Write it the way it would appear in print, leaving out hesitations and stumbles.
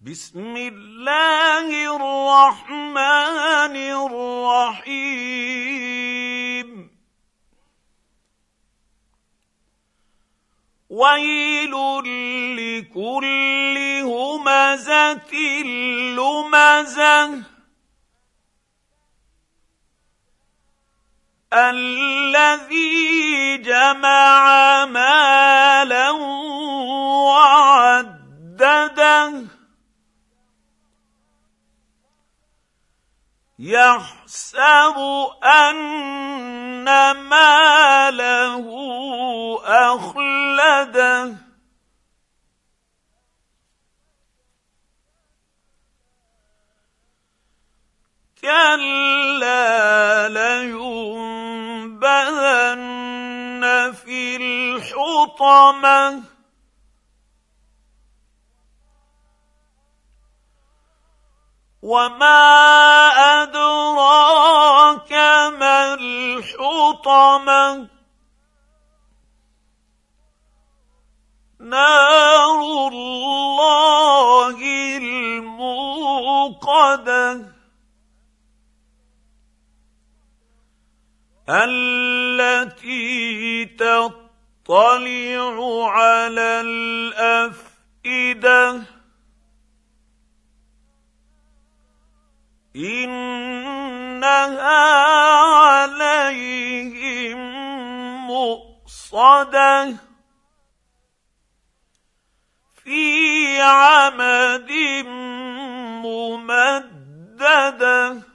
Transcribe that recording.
بسم الله الرحمن الرحيم ويل لكل همزة لمزة الذي جمع مالا وعدده يحسب أن ماله أخلده كلا لينبذن في الحطمة وما أدراك ما الحطمة نار الله الموقدة التي تطلع على الأفئدة إنها عليهم مؤصدة في عمد ممددة